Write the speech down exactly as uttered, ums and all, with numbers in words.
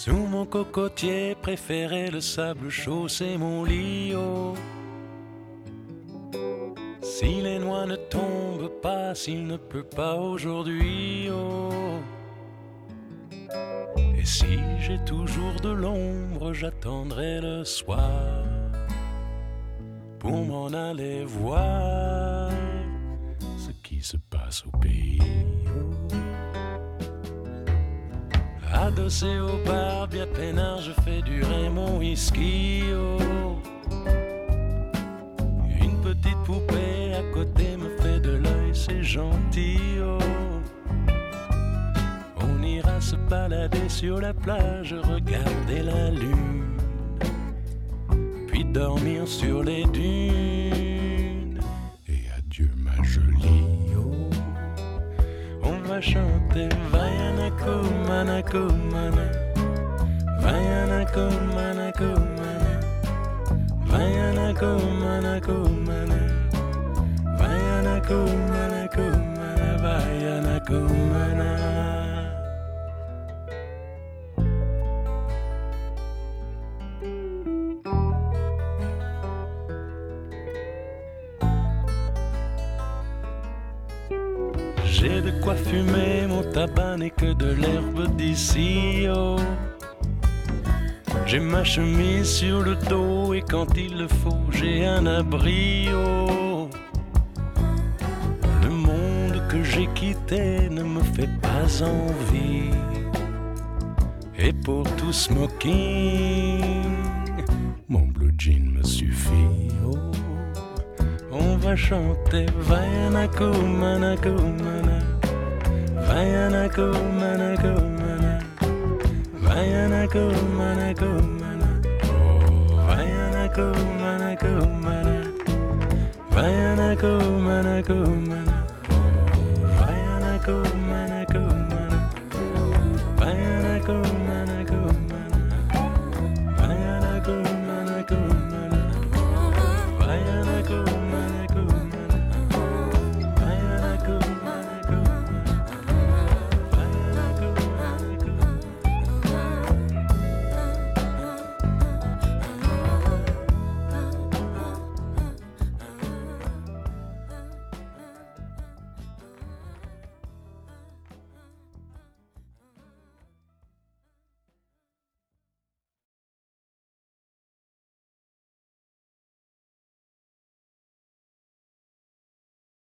Sous mon cocotier préféré, le sable chaud, c'est mon lit. Oh. Si les noix ne tombent pas, s'il ne pleut pas aujourd'hui, oh. Et si j'ai toujours de l'ombre, j'attendrai le soir pour m'en aller voir ce qui se passe au pays. Oh. Adossé au bar, bien peinard, je fais durer mon whisky. Oh. Une petite poupée à côté me fait de l'œil, c'est gentil. Oh. On ira se balader sur la plage, regarder la lune, puis dormir sur les dunes. Et adieu ma jolie. Oh. On va chanter Vayanako Manako Mana, Vayanako Manako Mana, Vayanako Manako Mana, Vayanako Manako Mana, Vayanako Mana. J'ai de quoi fumer, mon tabac n'est que de l'herbe d'ici. Oh. J'ai ma chemise sur le dos et quand il le faut, j'ai un abri. Oh. Le monde que j'ai quitté ne me fait pas envie. Et pour tout smoking, mon blue jean me suffit. Oh. On va chanter Vayanako Manako Mana, Vayanako Manako Mana, Vayanako Manako Mana, oh, Vayanako Manako Mana, Vayanako Manako Mana, oh, Vayanako Manako Mana.